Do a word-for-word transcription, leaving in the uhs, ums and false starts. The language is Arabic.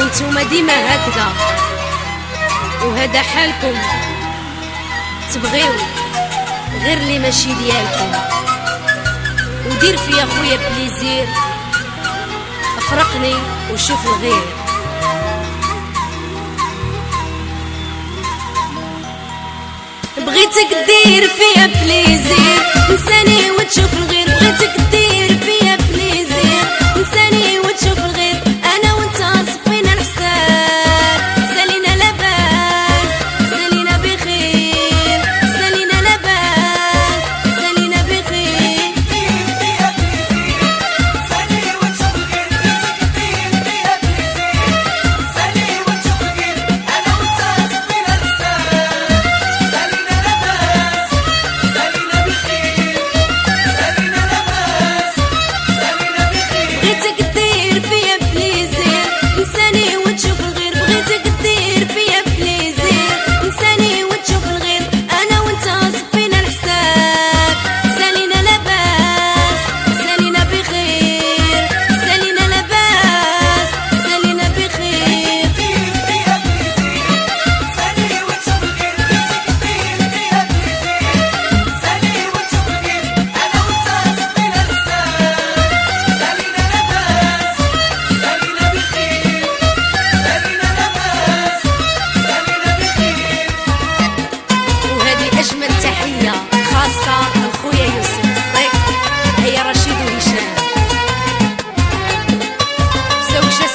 انتوما ديما هكذا وهذا حالكم، تبغيو غير اللي ماشي ديالكم. ودير فيا خويا بليزير، افرقني وشوف الغير. بغيتك دير فيا بليزير، انساني وتشوف الغير. بغيتك دير فيا بليزير، انساني وتشوف الغير. انا وانت صفينا الحساب، سالينا لاباس سالينا بخير، سالينا لاباس سالينا بخير. دير فيا بليزير، سالي وتشوف الغير. بغيتك دير فيا بليزير، سالي وتشوف الغير. انا وانت صفينا الحساب، سالينا لاباس سالينا بخير، سالينا لاباس سالينا بخير. بغيتك دير فيا بليزير، انساني وتشوف الغير. بغيتك دير فيا بليزير، انساني وتشوف الغير. انا وانت صفينا الحساب، سالينا لاباس سالينا بخير، سالينا لاباس سالينا بخير. دير فيا بليزير، سالي وتشوف الغير. بغيتك دير فيا بليزير، سالي وتشوف الغير. انا وانت صفينا الحساب، سالينا لاباس سالينا بخير، سالينا لاباس سالينا بخير. وهذه اجمل تحيه خاصه لخويا يوسف الصيف، هي رشيد وهشام زوجة